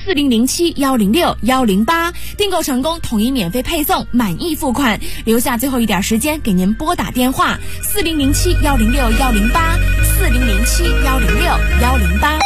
4007-106-108，订购成功统一免费配送，满意付款，留下最后一点时间给您拨打电话4007-106-108，4007-106-108。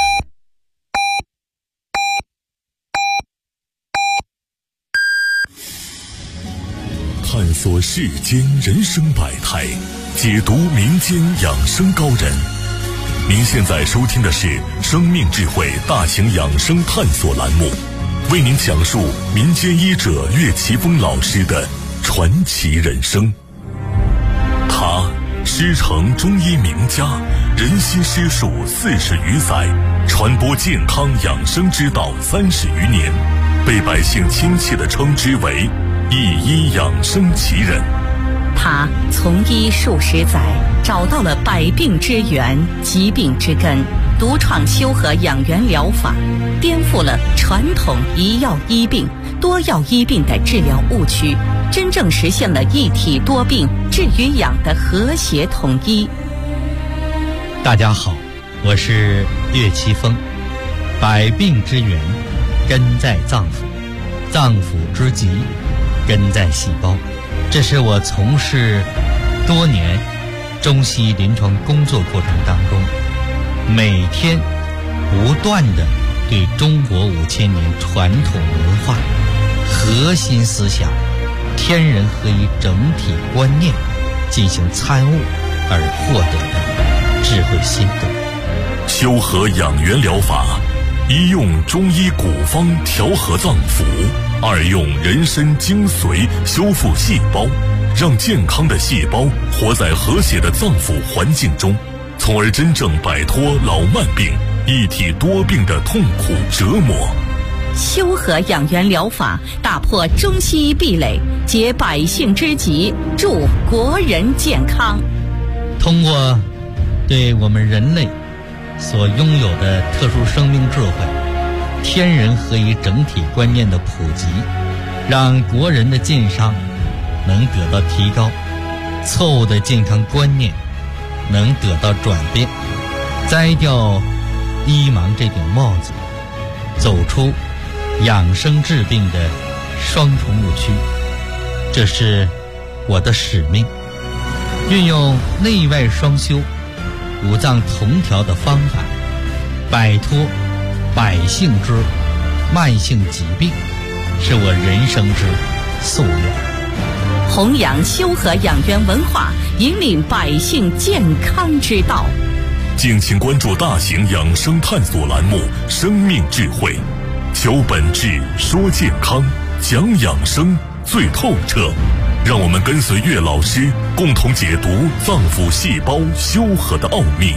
探索世间人生百态，解读民间养生高人。您现在收听的是生命智慧大型养生探索栏目，为您讲述民间医者岳奇峰老师的传奇人生。他师承中医名家，人心师术40余载，传播健康养生之道30余年，被百姓亲切地称之为一医养生奇人。 他从医数十载，找到了百病之源、疾病之根，独创修和养元疗法，颠覆了传统一药医病、多药医病的治疗误区，真正实现了一体多病、治与养的和谐统一。 大家好，我是岳奇峰。百病之源根在脏腑，脏腑之疾根在细胞。这是我从事多年中西医临床工作过程当中，每天不断地对中国5000年传统文化核心思想天人合一整体观念进行参悟而获得的智慧心得。 修和养元疗法，一用中医古方调和脏腑，二用人参精髓修复细胞，让健康的细胞活在和谐的脏腑环境中，从而真正摆脱老慢病、一体多病的痛苦折磨。 修和养元疗法打破中西医壁垒，解百姓之急，助国人健康。 通过对我们人类所拥有的特殊生命智慧、天人合一整体观念的普及，让国人的健康能得到提高，错误的健康观念能得到转变，摘掉医盲这顶帽子，走出养生治病的双重误区。这是我的使命，运用内外双修、五脏同调的方法，摆脱百姓之慢性疾病，是我人生之夙愿。 弘扬修和养元文化，引领百姓健康之道。 敬请关注大型养生探索栏目《生命智慧》，求本质，说健康，讲养生最透彻。让我们跟随岳老师，共同解读脏腑细胞修和的奥秘。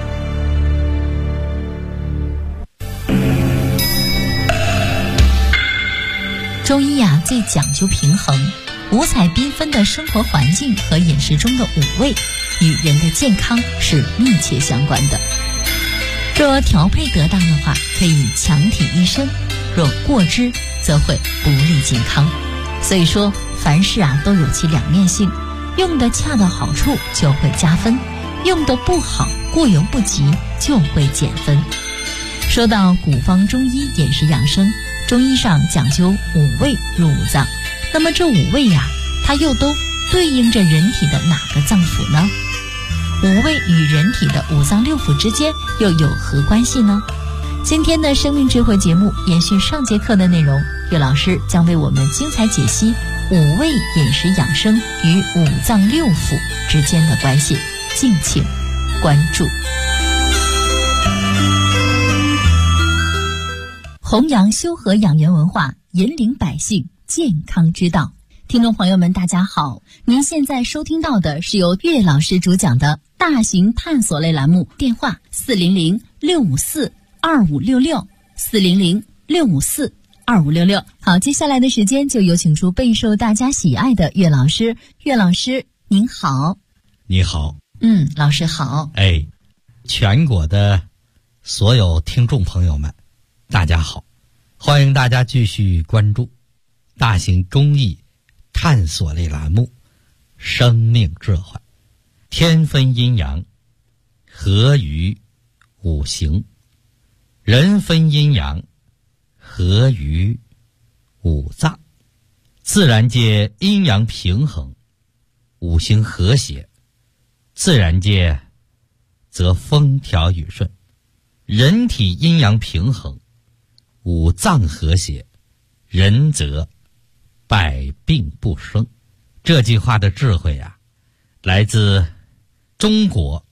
中医最讲究平衡，五彩缤纷的生活环境和饮食中的五味与人的健康是密切相关的。若调配得当的话，可以强体益身；若过之，则会不利健康。所以说，凡事都有其两面性，用的恰到好处就会加分，用的不好，过犹不及就会减分。说到古方中医饮食养生，中医上讲究五味入五脏，那么这五味它又都对应着人体的哪个脏腑呢？五味与人体的五脏六腑之间又有何关系呢？今天的生命智慧节目延续上节课的内容，岳老师将为我们精彩解析五味饮食养生与五脏六腑之间的关系，敬请关注。弘扬修和养元文化，引领百姓健康之道。听众朋友们大家好，您现在收听到的是由岳老师主讲的大型探索类栏目，电话400-654-2566 400-654-2566。好，接下来的时间就有请出备受大家喜爱的岳老师。岳老师您好。 你好。 老师好。 全国的所有听众朋友们大家好，欢迎大家继续关注大型公益探索类栏目生命智慧。天分阴阳，合于五行；人分阴阳， 合于五脏。自然界阴阳平衡，五行和谐，自然界则风调雨顺。人体阴阳平衡，五脏和谐，人则百病不生。这句话的智慧啊，来自中国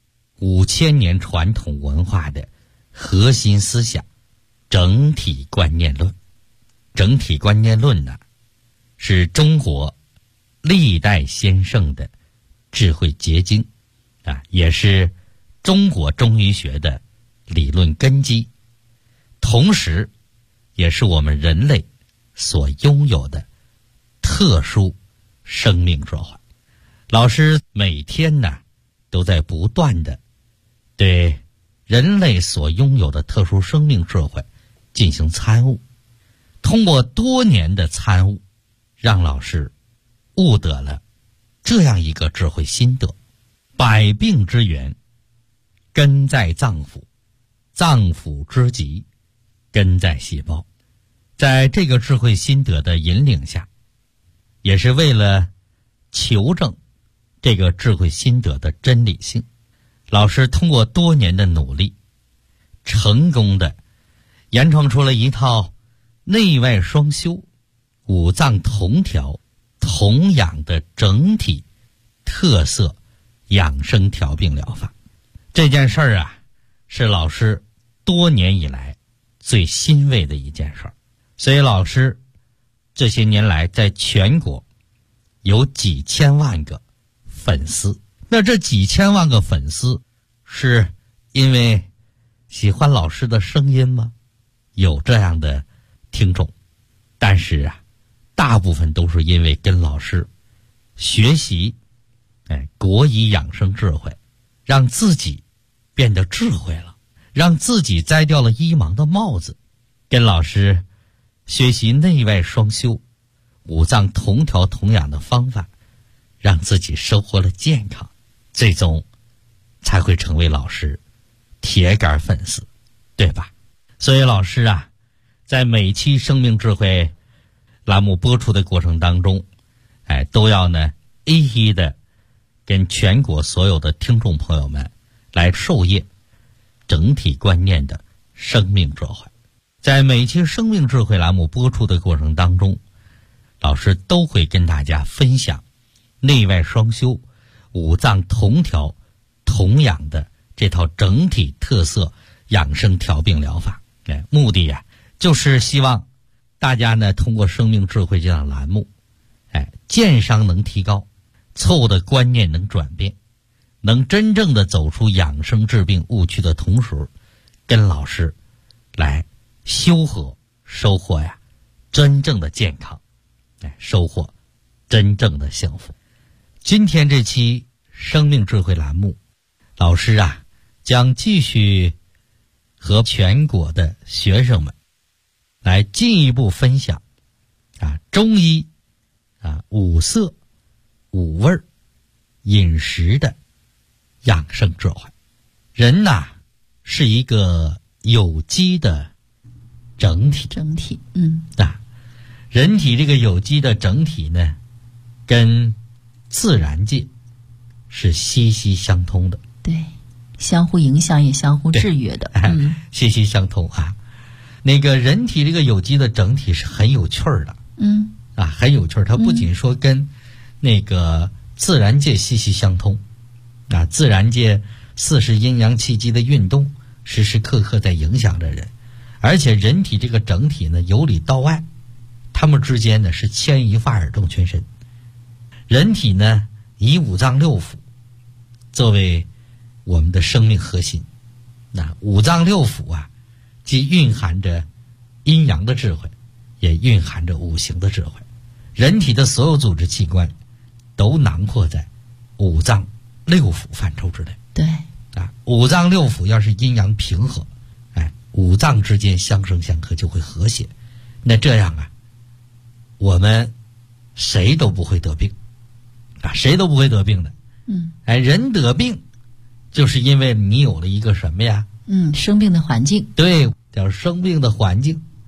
5000年传统文化的核心思想整体观念论。整体观念论呢，是中国历代先圣的智慧结晶啊，也是中国中医学的理论根基，同时也是我们人类所拥有的特殊生命智慧。老师每天呢都在不断的对人类所拥有的特殊生命智慧进行参悟，通过多年的参悟，让老师悟得了这样一个智慧心得：百病之源根在脏腑，脏腑之疾根在细胞。在这个智慧心得的引领下，也是为了求证这个智慧心得的真理性，老师通过多年的努力，成功的研创出了一套内外双修、五脏同调、同养的整体特色养生调病疗法。这件事儿啊，是老师多年以来最欣慰的一件事儿。所以老师这些年来在全国有几千万个粉丝，那这几千万个粉丝是因为喜欢老师的声音吗？有这样的听众，但是啊，大部分都是因为跟老师学习国医养生智慧，让自己变得智慧了，让自己摘掉了医盲的帽子，跟老师学习内外双修、五脏同调同养的方法，让自己收获了健康，最终才会成为老师铁杆粉丝，对吧？所以老师啊，在每期生命智慧栏目播出的过程当中，都要呢一一的跟全国所有的听众朋友们来授业整体观念的生命智慧。在每期生命智慧栏目播出的过程当中，老师都会跟大家分享内外双修、五脏同调同养的这套整体特色养生调病疗法。目的呀，就是希望大家呢通过生命智慧这档栏目，健商能提高，错误的观念能转变，能真正的走出养生治病误区的同时，跟老师来修和收获呀真正的健康，收获真正的幸福。今天这期生命智慧栏目，老师啊将继续和全国的学生们来进一步分享中医五色五味饮食的养生智慧。人呐是一个有机的整体，人体这个有机的整体呢，跟自然界是息息相通的， 对，相互影响也相互制约的， 息息相通啊。那个人体这个有机的整体是很有趣儿的，很有趣儿。它不仅说跟那个自然界息息相通，自然界40阴阳气机的运动时时刻刻在影响着人，而且人体这个整体呢，由里到外，它们之间呢是牵一发而动全身。人体呢以五脏六腑作为我们的生命核心，那五脏六腑啊，既蕴含着阴阳的智慧，也蕴含着五行的智慧。人体的所有组织器官都囊括在五脏六腑范畴之内。 对五脏六腑要是阴阳平和，五脏之间相生相克就会和谐。那这样啊，我们谁都不会得病谁都不会得病的。人得病就是因为你有了一个什么呀？ 生病的环境。 对，叫生病的环境。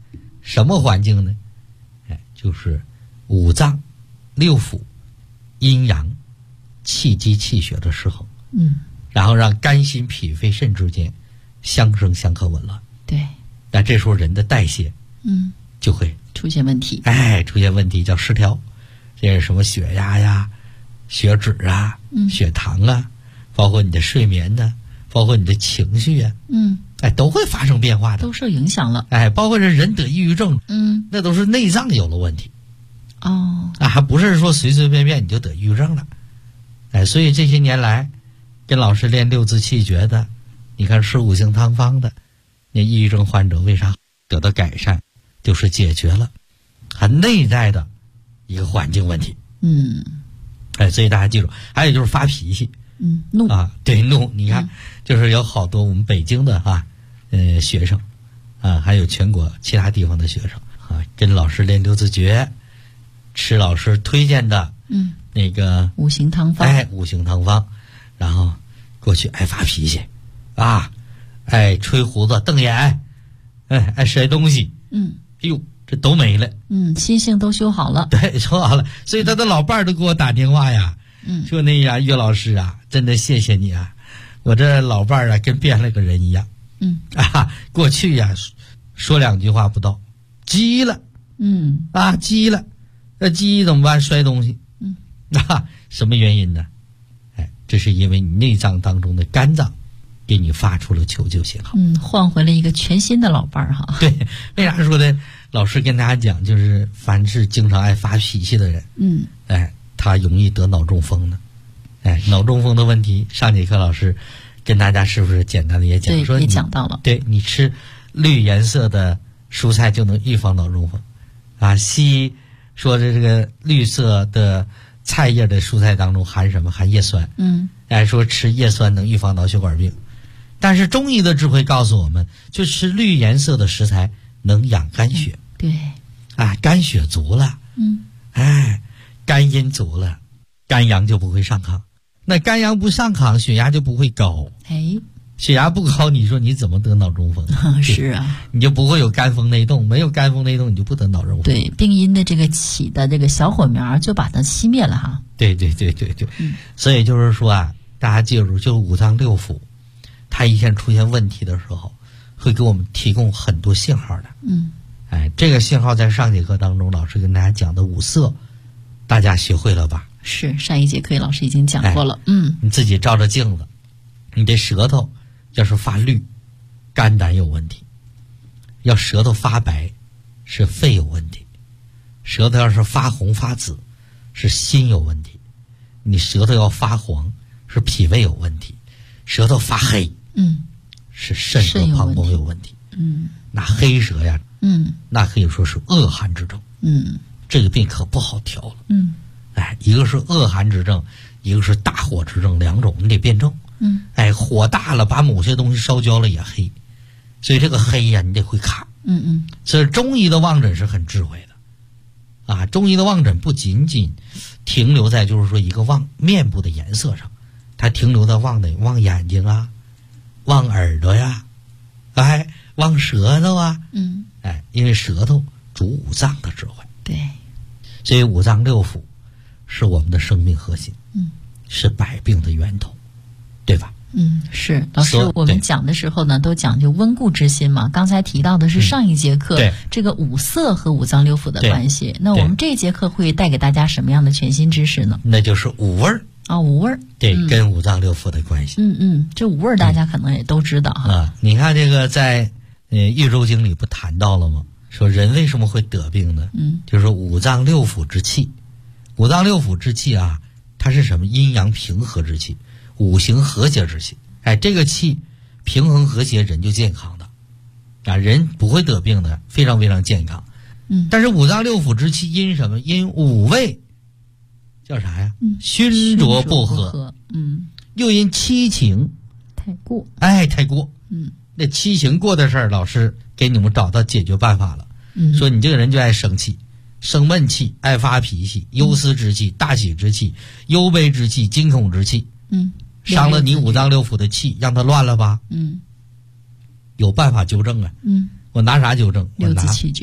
什么环境呢？就是五脏六腑阴阳气机气血的失衡，然后让肝心脾肺肾之间相生相克紊乱。 对， 那这时候人的代谢就会出现问题， 出现问题叫失调，这是什么血压呀、血脂啊、血糖啊，包括你的睡眠呢，包括你的情绪啊，都会发生变化的， 都受影响了。 包括这人得抑郁症，那都是内脏有了问题。还不是说随随便便你就得抑郁症了。所以这些年来跟老师练六字气诀的，你看吃五行汤方的，那抑郁症患者为啥得到改善，就是解决了很内在的一个环境问题。所以大家记住，还有就是发脾气， 怒对，怒。你看，就是有好多我们北京的学生还有全国其他地方的学生跟老师练六字诀，吃老师推荐的那个五行汤方， 五行汤方，然后过去爱发脾气爱吹胡子瞪眼，爱摔东西，这都没了， 心性都修好了， 对，修好了。所以他的老伴儿都给我打电话呀，说那呀，岳老师啊，真的谢谢你啊，我这老伴儿跟变了个人一样，过去呀说两句话不到，急了，急了，那急怎么办？摔东西，什么原因呢？这是因为你内脏当中的肝脏给你发出了求救信号， 换回了一个全新的老伴儿哈。 对，为啥说的？老师跟大家讲，就是凡是经常爱发脾气的人，他容易得脑中风呢。脑中风的问题，上节课老师跟大家是不是简单的也讲？ 对， 说也讲到了。 对，你吃绿颜色的蔬菜就能预防脑中风西医说这个绿色的菜叶的蔬菜当中含什么？含叶酸。说吃叶酸能预防脑血管病。但是中医的智慧告诉我们，就吃绿颜色的食材能养肝血。 对， 肝血足了，肝阴足了，肝阳就不会上亢。那肝阳不上亢，血压就不会高。血压不高，你说你怎么得脑中风？ 是啊， 你就不会有肝风内动，没有肝风内动，你就不得脑中风。 对，病因的这个起的这个小火苗就把它熄灭了哈。 对，所以就是说大家记住，就五脏六腑，它一旦出现问题的时候，会给我们提供很多信号的。这个信号在上节课当中老师跟大家讲的五色，大家学会了吧？ 是，上一节课老师已经讲过了。 你自己照着镜子，你的舌头要是发绿，肝胆有问题；要舌头发白，是肺有问题；舌头要是发红发紫，是心有问题；你舌头要发黄，是脾胃有问题；舌头发黑，是肾和膀胱有问题。那黑舌呀，那可以说是恶寒之症。这个病可不好调了。一个是恶寒之症，一个是大火之症，两种你得辩证。火大了，把某些东西烧焦了也黑，所以这个黑呀，你得会看。所以中医的望诊是很智慧的中医的望诊不仅仅停留在就是说一个望面部的颜色上，它停留在望眼睛啊，望耳朵呀，望舌头啊。因为舌头主五脏的智慧。 对， 所以五脏六腑是我们的生命核心，是百病的源头，对吧？ 是。老师，我们讲的时候呢，都讲究温故知新嘛。刚才提到的是上一节课这个五色和五脏六腑的关系，那我们这一节课会带给大家什么样的全新知识呢？那就是五味儿五味儿， 对，跟五脏六腑的关系。 这五味儿大家可能也都知道哈。 你看这个在《豫州经》里不谈到了吗？说人为什么会得病呢？就是五脏六腑之气。五脏六腑之气它是什么？阴阳平和之气，五行和谐之气。这个气平衡和谐，人就健康的人不会得病的，非常非常健康。但是五脏六腑之气因什么？因五味叫啥呀？熏浊不和。又因七情太过。 太过。那七情过的事儿，老师给你们找到解决办法了。说你这个人就爱生气，生闷气，爱发脾气，忧思之气，大喜之气，忧悲之气，惊恐之气。伤了你五脏六腑的气，让它乱了吧？有办法纠正我拿啥纠正？ 六字气诀。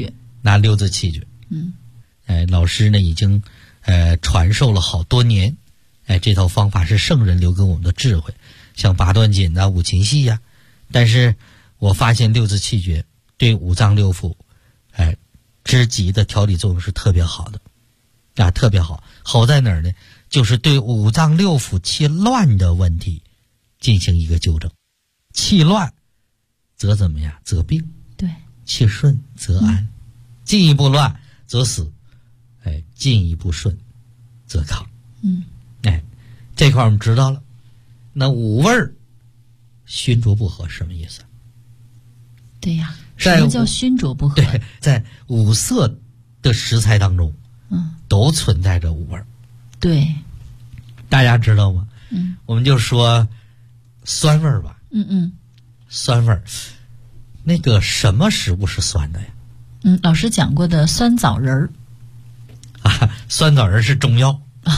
拿六字气诀。老师呢已经传授了好多年，这套方法是圣人留给我们的智慧，像八段锦啊、五禽戏呀。但是我发现六字气诀对五脏六腑之极的调理作用是特别好的，特别好。好在哪儿呢？就是对五脏六腑气乱的问题进行一个纠正。气乱则怎么样？则病。 对。 气顺则安。进一步乱则死，进一步顺则康。这块我们知道了。那五味儿熏浊不和什么意思？ 对呀，什么叫熏浊不和？ 对，在五色的食材当中，都存在着五味儿。对，大家知道吗？我们就说酸味儿吧。酸味儿，那个什么食物是酸的呀？ 老师讲过的酸枣仁儿。 酸枣仁儿是中药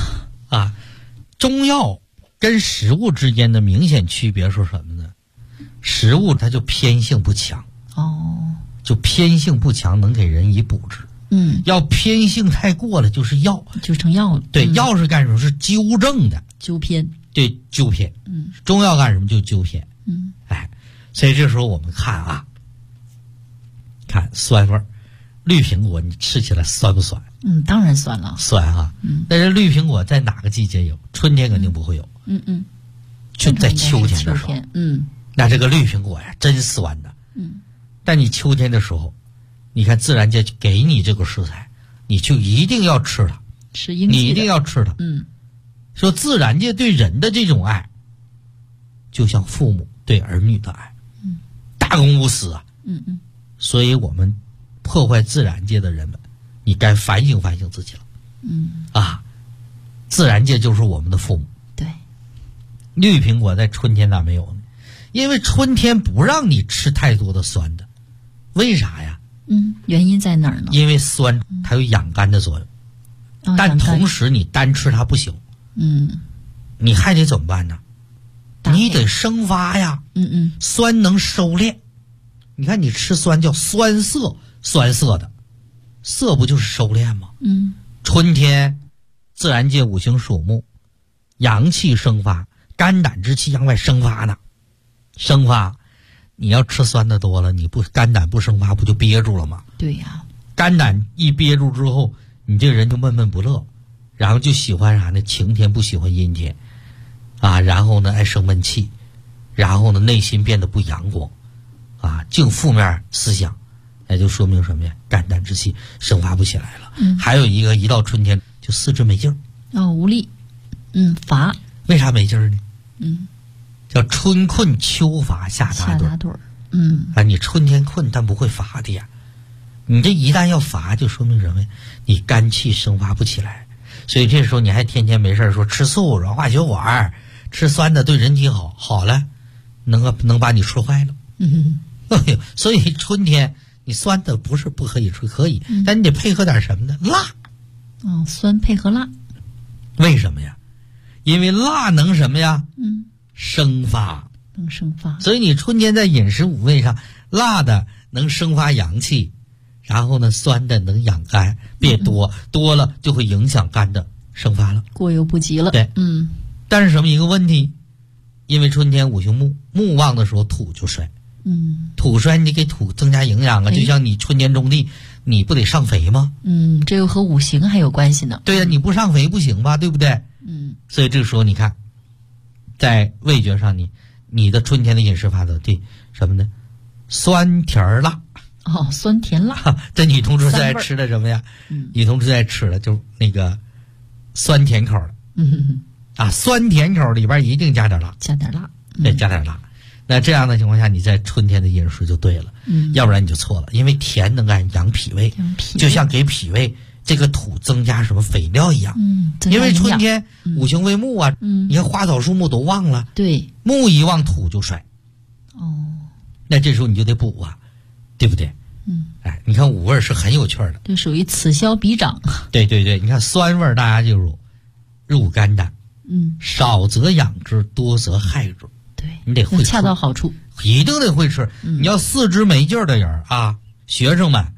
中药跟食物之间的明显区别是什么呢？食物它就偏性不强。就偏性不强，能给人以补治。要偏性太过了，就是药， 就成药了。 对，药是干什么？是纠正的， 纠偏。 对，纠偏。中药干什么？就纠偏。所以这时候我们看看酸味儿，绿苹果你吃起来酸不酸？ 当然酸了。 酸但是绿苹果在哪个季节有？春天肯定不会有。就在秋天的时候。那这个绿苹果呀，真酸的。但你秋天的时候，你看自然界给你这个食材，你就一定要吃它，你一定要吃它。说自然界对人的这种爱，就像父母对儿女的爱，大公无私啊。所以我们破坏自然界的人们，你该反省反省自己了。自然界就是我们的父母。 对， 绿苹果在春天咋没有呢？因为春天不让你吃太多的酸的。为啥呀？ 原因在哪儿呢？ 因为酸它有养肝的作用，但同时你单吃它不行。你还得怎么办呢？你得生发呀。酸能收敛。你看你吃酸叫酸涩，酸涩的，涩不就是收敛吗？春天自然界五行属木，阳气生发，肝胆之气向外生发呢。生发，你要吃酸的多了，你不肝胆不生发，不就憋住了吗？ 对呀。 肝胆一憋住之后，你这个人就闷闷不乐，然后就喜欢啥呢？晴天不喜欢阴天，然后呢爱生闷气，然后呢内心变得不阳光，净负面思想，就说明什么呀？肝胆之气生发不起来了。还有一到春天就四肢没劲儿。 无力。乏。 为啥没劲儿呢？叫春困秋乏夏打盹儿。你春天困但不会乏的呀。你这一旦要乏，就说明什么呀？你肝气生发不起来。所以这时候你还天天没事说吃素软化血管，吃酸的对人体好，好了能把你吃坏了。所以春天你酸的不是不可以吃，可以，但你得配合点什么呢？辣。 酸配合辣。 为什么呀？因为辣能什么呀？生发。 能生发。 所以你春天在饮食五味上，辣的能生发阳气，然后呢酸的能养肝，别多了就会影响肝的生发了， 过犹不及了。 对。但是什么一个问题？因为春天五行木旺的时候土就衰。土衰你给土增加营养啊，就像你春天种地，你不得上肥吗？ 这又和五行还有关系呢。 对呀，你不上肥不行吧，对不对？所以这个时候你看，在味觉上你的春天的饮食法则对什么呢？酸甜辣。 酸甜辣。 这女同志最爱吃的什么呀？女同志最爱吃的就是那个酸甜口的。酸甜口里边一定加点辣。 加点辣。 对，加点辣。那这样的情况下，你在春天的饮食就对了。要不然你就错了。因为甜能养脾胃，就像给脾胃这个土增加什么肥料一样。因为春天五行为木啊，你看花草树木都旺了。 对。 木一旺土就衰。那这时候你就得补啊，对不对？你看五味是很有趣的。 这属于此消彼长。 对，你看酸味大家就入肝胆。少则养之，多则害之。 对， 你得会吃， 恰到好处， 一定得会吃。你要四肢没劲儿的人学生们，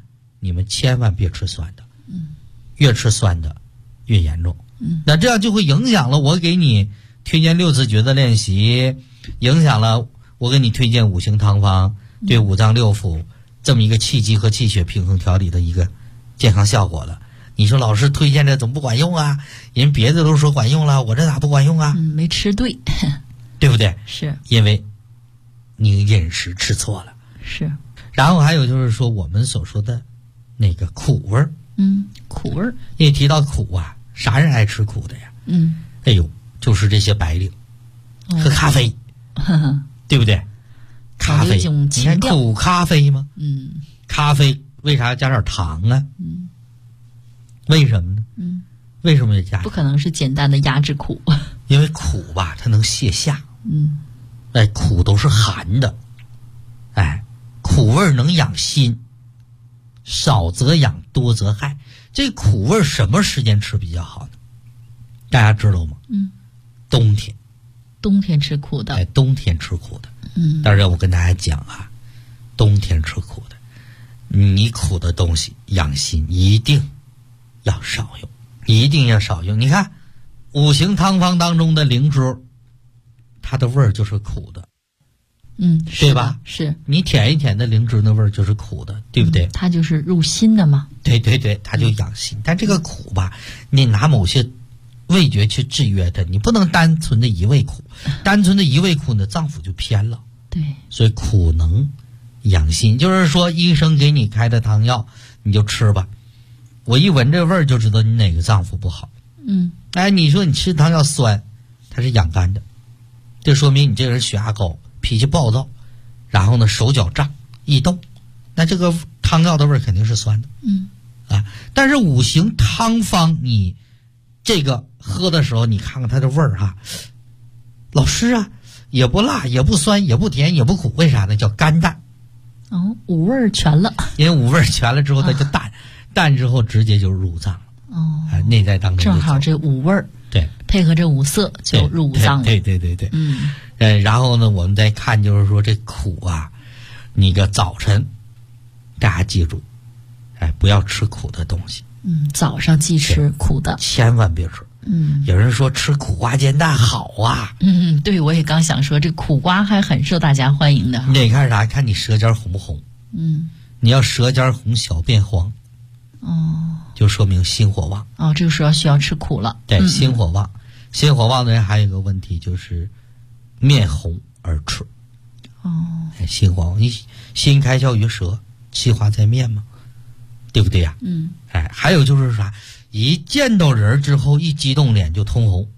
你们千万别吃酸的，越吃酸的越严重。那这样就会影响了我给你推荐6字诀的练习，影响了我给你推荐五行汤方对五脏六腑这么一个气机和气血平衡调理的一个健康效果了。你说老师推荐这怎么不管用啊？人别的都说管用了，我这咋不管用啊？ 没吃对， 对不对？ 是因为你饮食吃错了。 是。 然后还有就是说我们所说的那个苦味儿， 苦味儿。 一提到苦啊，啥人爱吃苦的呀？哎呦，就是这些白领，喝咖啡，对不对？咖啡，你看苦咖啡吗？咖啡为啥要加点糖啊？为什么呢？为什么要加？ 不可能是简单的压制苦， 因为苦吧，它能泻下。哎，苦都是寒的，哎，苦味能养心，少则养，多则害。这苦味什么时间吃比较好呢？大家知道吗？冬天。 冬天吃苦的。 哎，冬天吃苦的。但是我跟大家讲啊，冬天吃苦的，你苦的东西养心一定要少用，一定要少用。你看五行汤方当中的灵芝，它的味儿就是苦的，对吧？ 是你舔一舔的灵芝的味儿就是苦的，对不对？ 它就是入心的嘛。 对对对，它就养心。但这个苦吧，你拿某些味觉去制约它，你不能单纯的一味苦，单纯的一味苦呢，脏腑就偏了。 对， 所以苦能养心，就是说医生给你开的汤药你就吃吧，我一闻这味儿就知道你哪个脏腑不好。哎，你说你吃汤药酸，它是养肝的，这说明你这个人血压高，脾气暴躁，然后呢手脚胀易动，那这个汤药的味儿肯定是酸的。但是五行汤方你这个喝的时候，你看看它的味儿哈，老师啊，也不辣，也不酸，也不甜，也不苦，为啥呢？叫甘淡。 五味儿全了。 因为五味儿全了之后，它就淡，淡之后直接就入脏了。内在当中正好这五味儿， 对， 配合这五色就入五脏了。 对对对对。然后呢，我们再看就是说这苦啊，你个早晨，大家记住，哎，不要吃苦的东西。 早上忌吃苦的， 千万别吃。有人说吃苦瓜煎蛋好啊。 对，我也刚想说，这苦瓜还很受大家欢迎的。 你得看啥？看你舌尖红不红。你要舌尖红，小便黄，就说明心火旺。 这个时候需要吃苦了。 对，心火旺，心火旺的人还有一个问题就是面红耳赤。心火旺，你心开窍于舌，气化在面嘛，对不对呀？还有就是啥？一见到人之后，一激动脸就通红。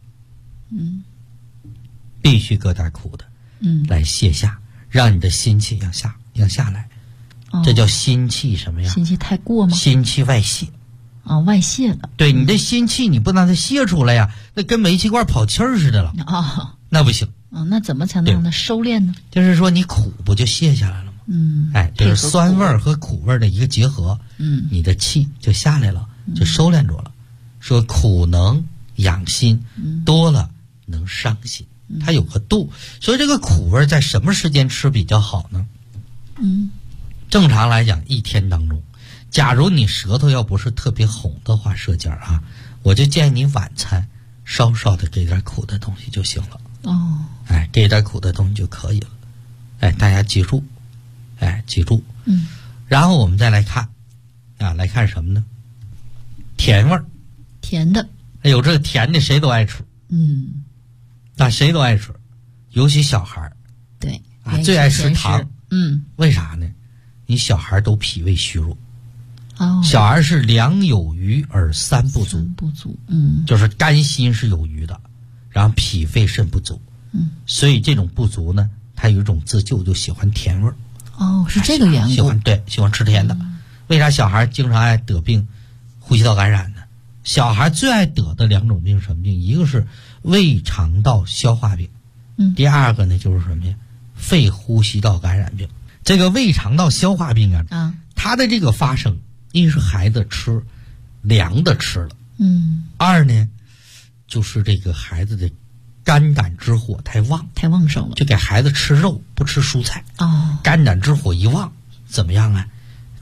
必须搁点苦的，来泻下，让你的心气要下来。这叫心气什么呀？ 心气太过吗？ 心气外泄。 外泄了。 对，你的心气你不让它泄出来呀，那跟煤气罐跑气儿似的了。那不行。 那怎么才能让它收敛呢？ 就是说你苦不就泄下来了吗？就是酸味儿和苦味儿的一个结合。你的气就下来了，就收敛住了。说苦能养心，多了能伤心，它有个度。所以这个苦味在什么时间吃比较好呢？正常来讲，一天当中，假如你舌头要不是特别红的话，舌尖啊，我就建议你晚餐稍稍的给点苦的东西就行了。给点苦的东西就可以了。大家记住，记住。然后我们再来看，来看什么呢？甜味儿。 甜的。 哎呦，这个甜的谁都爱吃。谁都爱吃，尤其小孩儿。 对。 最爱吃糖。为啥呢？你小孩都脾胃虚弱。小孩是两有余而三不足。就是肝心是有余的，然后脾肺肾不足。所以这种不足呢，他有一种自救，就喜欢甜味儿。 是这个缘故。 喜欢吃甜的。为啥小孩经常爱得病，呼吸道感染呢？小孩最爱得的两种病什么病？一个是胃肠道消化病，第二个呢就是什么呀？肺呼吸道感染病。这个胃肠道消化病啊，它的这个发生，一是孩子吃凉的吃了，二呢就是这个孩子的肝胆之火太旺盛了， 就给孩子吃肉不吃蔬菜。肝胆之火一旺怎么样啊？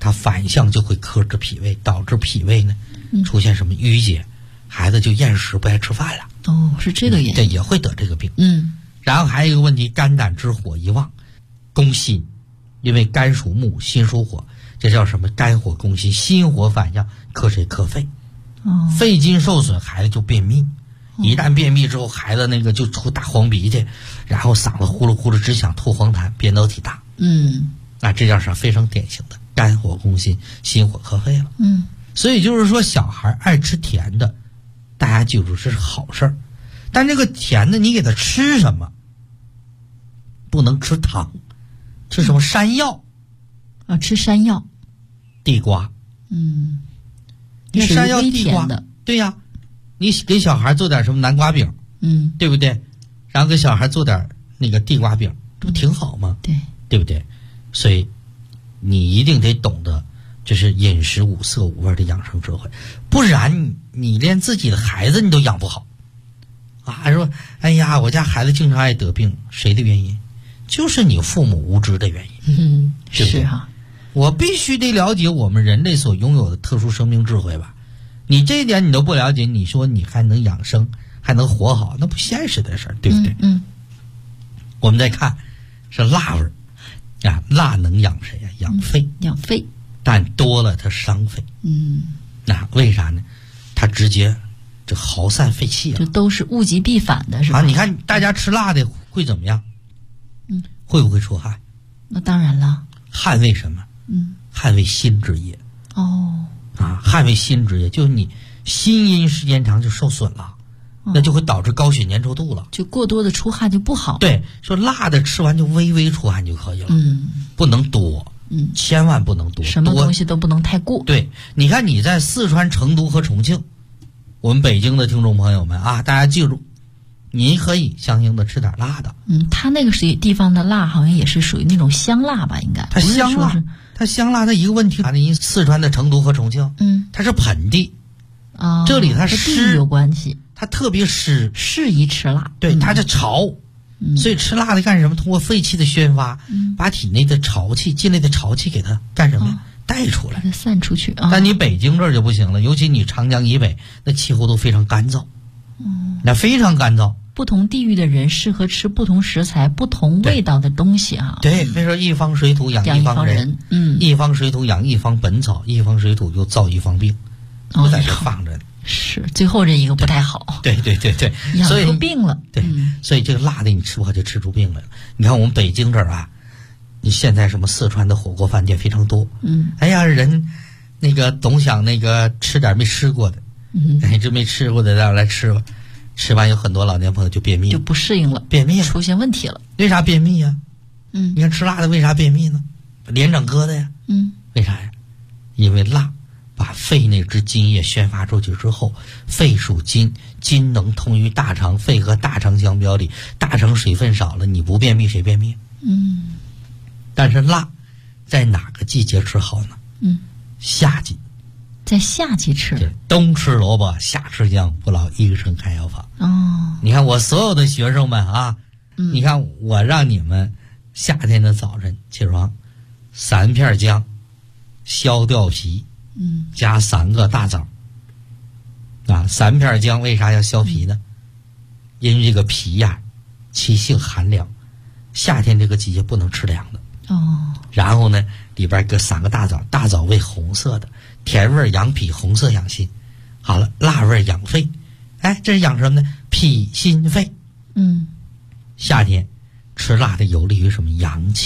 它反向就会克制脾胃，导致脾胃呢出现什么淤结，孩子就厌食不爱吃饭了。 哦，是这个原因。 对，也会得这个病。然后还有一个问题，肝胆之火一旺，攻心，因为肝属木，心属火，这叫什么？肝火攻心，心火反向克谁？克肺。肺经受损，孩子就便秘。一旦便秘之后，孩子那个就出大黄鼻涕，然后嗓子呼噜呼噜，只想吐黄痰，扁桃体大。那这叫啥？非常典型的肝火攻心，心火克肺了。所以就是说，小孩爱吃甜的，大家记住这是好事儿，但这个甜的你给他吃什么？不能吃糖，吃什么？山药啊，吃山药、 地瓜。你看山药、地瓜的，对呀。你给小孩做点什么南瓜饼，对不对？然后给小孩做点那个地瓜饼，这不挺好吗？对不对？所以你一定得懂得，就是饮食五色五味的养生智慧，不然你连自己的孩子你都养不好啊！说哎呀，我家孩子经常爱得病，谁的原因？就是你父母无知的原因。对不对？ 是哈。 我必须得了解我们人类所拥有的特殊生命智慧吧。你这一点你都不了解，你说你还能养生，还能活好，那不现实的事儿，对不对？我们再看是辣味儿啊，辣能养谁呀？养肺。 养肺， 但多了它伤肺。那为啥呢？它直接这耗散肺气啊， 这都是物极必反的，是吧？ 你看大家吃辣的会怎么样？会不会出汗？ 那当然了。 汗为什么？汗为心之液。汗为心之液，就是你心阴时间长就受损了，那就会导致高血粘稠度了， 就过多的出汗就不好。 对，说辣的吃完就微微出汗就可以了，不能多，千万不能多， 什么东西都不能太过。 对，你看你在四川成都和重庆，我们北京的听众朋友们啊，大家记住，您可以相应的吃点辣的。 它那个地方的辣好像也是属于那种香辣吧，应该。 它香辣。它香辣，它一个问题，因四川的成都和重庆，它是盆地，这里它湿有关系， 它特别湿， 适宜吃辣。 对，它是潮，所以吃辣的干什么？通过肺气的宣发，把体内的潮气、进来的潮气给它干什么？带出来， 给它散出去。 但你北京这儿就不行了，尤其你长江以北，那气候都非常干燥，那非常干燥。 不同地域的人适合吃不同食材、不同味道的东西啊。 对，所以说一方水土养一方人，一方水土养一方本草，一方水土又造一方病，就在这放着。 是，最后这一个不太好。 对， 养出病了。 对，所以这个辣的你吃不好就吃出病来了。你看我们北京这儿啊，你现在什么四川的火锅饭店非常多。哎呀，人那个总想那个吃点没吃过的，这没吃过的让来吃吧。吃完有很多老年朋友就便秘了， 就不适应了， 便秘出现问题了。 为啥便秘呀？你看吃辣的为啥便秘呢？脸整疙瘩呀？为啥呀？因为辣把肺那支津液宣发出去之后，肺属金，金能通于大肠，肺和大肠相表里，大肠水分少了，你不便秘谁便秘？但是辣在哪个季节吃好呢？夏季。 在夏季吃， 冬吃萝卜，夏吃姜，不老医生开药方。你看我所有的学生们啊，你看我让你们夏天的早晨起床，3片姜，削掉皮，加3个大枣。3片姜为啥要削皮呢？因为这个皮呀，其性寒凉，夏天这个季节不能吃凉的。然后呢，里边搁3个大枣，大枣为红色的。甜味养脾，红色养心。好了，辣味养肺。哎，这是养什么呢？脾心肺。夏天吃辣的有利于什么？阳气。